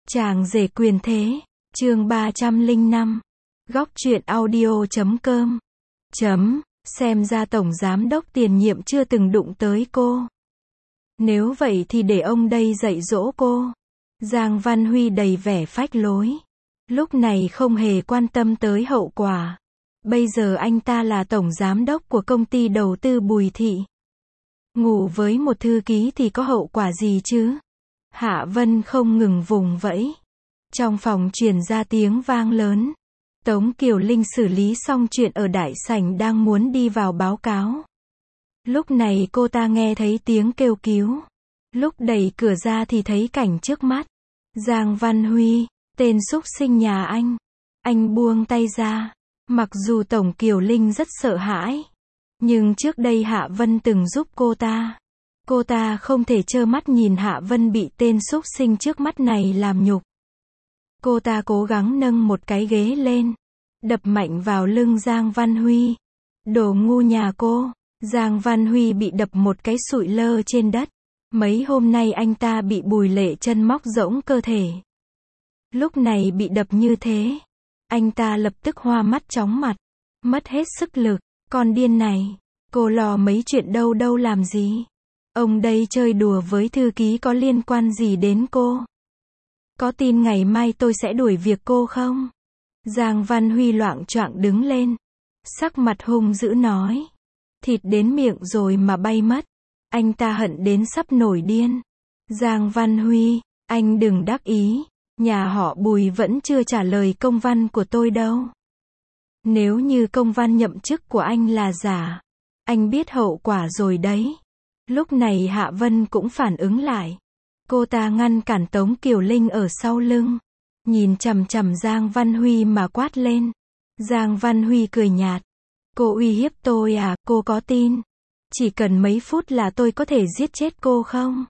Chàng rể quyền thế, chương 305. Góc truyện audio.com. Xem ra tổng giám đốc tiền nhiệm chưa từng đụng tới cô. Nếu vậy thì để ông đây dạy dỗ cô. Giang Văn Huy đầy vẻ phách lối. Lúc này không hề quan tâm tới hậu quả. Bây giờ anh ta là tổng giám đốc của công ty đầu tư Bùi Thị. Ngủ với một thư ký thì có hậu quả gì chứ? Hạ Vân không ngừng vùng vẫy. Trong phòng truyền ra tiếng vang lớn. Tống Kiều Linh xử lý xong chuyện ở đại sảnh đang muốn đi vào báo cáo. Lúc này cô ta nghe thấy tiếng kêu cứu. Lúc đẩy cửa ra thì thấy cảnh trước mắt. Giang Văn Huy, tên xúc sinh nhà anh. Anh buông tay ra. Mặc dù Tống Kiều Linh rất sợ hãi. Nhưng trước đây Hạ Vân từng giúp cô ta. Cô ta không thể trơ mắt nhìn Hạ Vân bị tên xúc sinh trước mắt này làm nhục. Cô ta cố gắng nâng một cái ghế lên. Đập mạnh vào lưng Giang Văn Huy. Đồ ngu nhà cô. Giang Văn Huy bị đập một cái sụi lơ trên đất. Mấy hôm nay anh ta bị Bùi Lệ Chân móc rỗng cơ thể. Lúc này bị đập như thế. Anh ta lập tức hoa mắt chóng mặt. Mất hết sức lực. Con điên này. Cô lo mấy chuyện đâu làm gì. Ông đây chơi đùa với thư ký có liên quan gì đến cô? Có tin ngày mai tôi sẽ đuổi việc cô không? Giang Văn Huy loạng choạng đứng lên. Sắc mặt hung dữ nói. Thịt đến miệng rồi mà bay mất. Anh ta hận đến sắp nổi điên. Giang Văn Huy, anh đừng đắc ý. Nhà họ Bùi vẫn chưa trả lời công văn của tôi đâu. Nếu như công văn nhậm chức của anh là giả, anh biết hậu quả rồi đấy. Lúc này Hạ Vân cũng phản ứng lại. Cô ta ngăn cản Tống Kiều Linh ở sau lưng. Nhìn chằm chằm Giang Văn Huy mà quát lên. Giang Văn Huy cười nhạt. Cô uy hiếp tôi à, cô có tin? Chỉ cần mấy phút là tôi có thể giết chết cô không?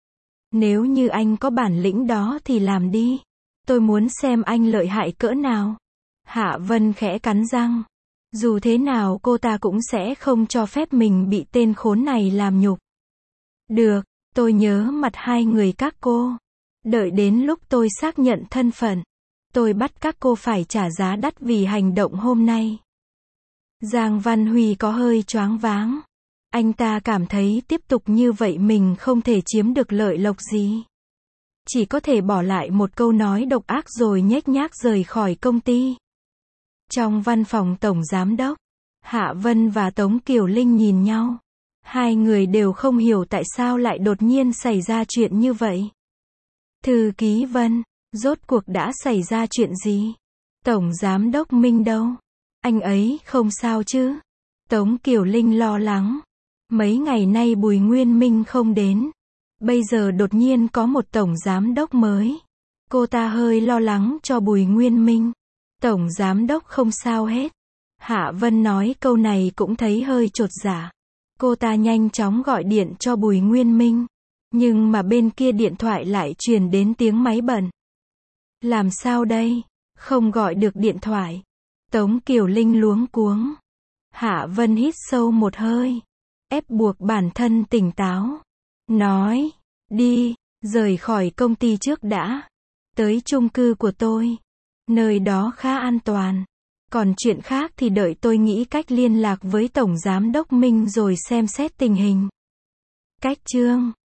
Nếu như anh có bản lĩnh đó thì làm đi. Tôi muốn xem anh lợi hại cỡ nào. Hạ Vân khẽ cắn răng. Dù thế nào cô ta cũng sẽ không cho phép mình bị tên khốn này làm nhục. Được, tôi nhớ mặt hai người các cô. Đợi đến lúc tôi xác nhận thân phận, tôi bắt các cô phải trả giá đắt vì hành động hôm nay. Giang Văn Huy có hơi choáng váng. Anh ta cảm thấy tiếp tục như vậy mình không thể chiếm được lợi lộc gì. Chỉ có thể bỏ lại một câu nói độc ác rồi nhếch nhác rời khỏi công ty. Trong văn phòng tổng giám đốc, Hạ Vân và Tống Kiều Linh nhìn nhau. Hai người đều không hiểu tại sao lại đột nhiên xảy ra chuyện như vậy. Thư ký Vân, rốt cuộc đã xảy ra chuyện gì? Tổng giám đốc Minh đâu? Anh ấy không sao chứ? Tống Kiều Linh lo lắng. Mấy ngày nay Bùi Nguyên Minh không đến. Bây giờ đột nhiên có một tổng giám đốc mới. Cô ta hơi lo lắng cho Bùi Nguyên Minh. Tổng giám đốc không sao hết. Hạ Vân nói câu này cũng thấy hơi chột dạ. Cô ta nhanh chóng gọi điện cho Bùi Nguyên Minh. Nhưng mà bên kia điện thoại lại truyền đến tiếng máy bận. Làm sao đây? Không gọi được điện thoại. Tống Kiều Linh luống cuống. Hạ Vân hít sâu một hơi. Ép buộc bản thân tỉnh táo. Nói, đi, rời khỏi công ty trước đã. Tới chung cư của tôi. Nơi đó khá an toàn. Còn chuyện khác thì đợi tôi nghĩ cách liên lạc với Tổng Giám đốc Minh rồi xem xét tình hình. Cách chương